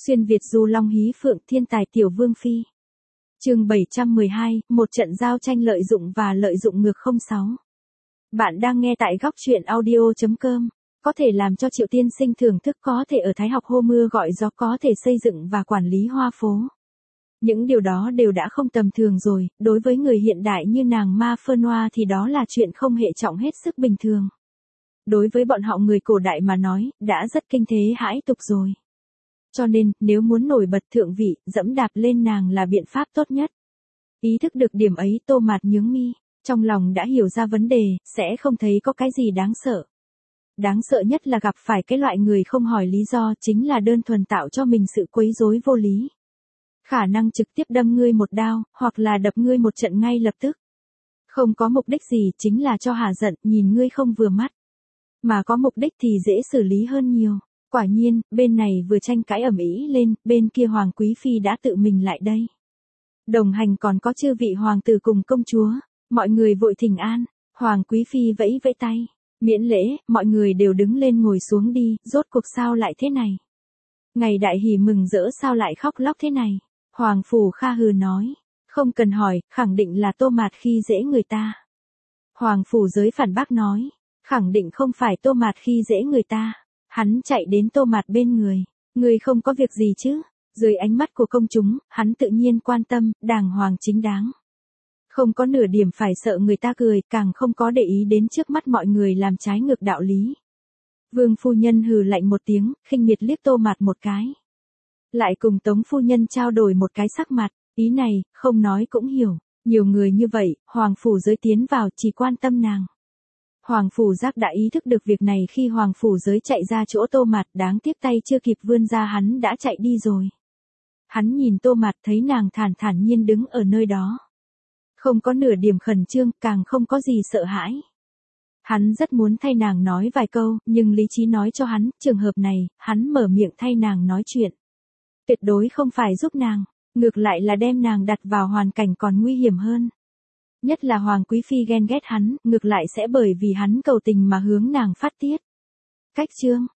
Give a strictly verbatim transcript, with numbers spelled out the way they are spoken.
Xuyên Việt du long hí phượng thiên tài tiểu vương phi. Chương bảy trăm mười hai, một trận giao tranh lợi dụng và lợi dụng ngược không sáu. Bạn đang nghe tại góc truyện audio chấm com. Có thể làm cho Triệu tiên sinh thưởng thức, có thể ở Thái học hô mưa gọi gió, có thể xây dựng và quản lý hoa phố. Những điều đó đều đã không tầm thường rồi, đối với người hiện đại như nàng Ma Phenoa thì đó là chuyện không hệ trọng, hết sức bình thường. Đối với bọn họ người cổ đại mà nói, đã rất kinh thế hãi tục rồi. Cho nên, nếu muốn nổi bật thượng vị, dẫm đạp lên nàng là biện pháp tốt nhất. Ý thức được điểm ấy, Tô Mạt nhướng mi, trong lòng đã hiểu ra vấn đề, sẽ không thấy có cái gì đáng sợ. Đáng sợ nhất là gặp phải cái loại người không hỏi lý do, chính là đơn thuần tạo cho mình sự quấy rối vô lý. Khả năng trực tiếp đâm ngươi một đao, hoặc là đập ngươi một trận ngay lập tức. Không có mục đích gì, chính là cho hả giận, nhìn ngươi không vừa mắt. Mà có mục đích thì dễ xử lý hơn nhiều. Quả nhiên, bên này vừa tranh cãi ầm ĩ lên, bên kia Hoàng Quý Phi đã tự mình lại đây. Đồng hành còn có chư vị hoàng tử cùng công chúa, mọi người vội thỉnh an. Hoàng Quý Phi vẫy vẫy tay, miễn lễ, mọi người đều đứng lên ngồi xuống đi, rốt cuộc sao lại thế này? Ngày đại hỷ mừng rỡ sao lại khóc lóc thế này? Hoàng Phủ Kha hừ nói, không cần hỏi, khẳng định là Tô Mạt khi dễ người ta. Hoàng Phủ Giới phản bác nói, khẳng định không phải Tô Mạt khi dễ người ta. Hắn chạy đến Tô Mạt bên người, người không có việc gì chứ? Dưới ánh mắt của công chúng, hắn tự nhiên quan tâm, đàng hoàng chính đáng. Không có nửa điểm phải sợ người ta cười, càng không có để ý đến trước mắt mọi người làm trái ngược đạo lý. Vương phu nhân hừ lạnh một tiếng, khinh miệt liếc Tô Mạt một cái. Lại cùng Tống phu nhân trao đổi một cái sắc mặt, ý này, không nói cũng hiểu, nhiều người như vậy, Hoàng Phủ Giới tiến vào chỉ quan tâm nàng. Hoàng Phủ Giác đã ý thức được việc này khi Hoàng Phủ Giới chạy ra chỗ Tô Mạt, đáng tiếc tay chưa kịp vươn ra hắn đã chạy đi rồi. Hắn nhìn Tô Mạt thấy nàng thản thản nhiên đứng ở nơi đó. Không có nửa điểm khẩn trương, càng không có gì sợ hãi. Hắn rất muốn thay nàng nói vài câu, nhưng lý trí nói cho hắn, trường hợp này, hắn mở miệng thay nàng nói chuyện. Tuyệt đối không phải giúp nàng, ngược lại là đem nàng đặt vào hoàn cảnh còn nguy hiểm hơn. Nhất là Hoàng Quý Phi ghen ghét hắn, ngược lại sẽ bởi vì hắn cầu tình mà hướng nàng phát tiết. Cách chương,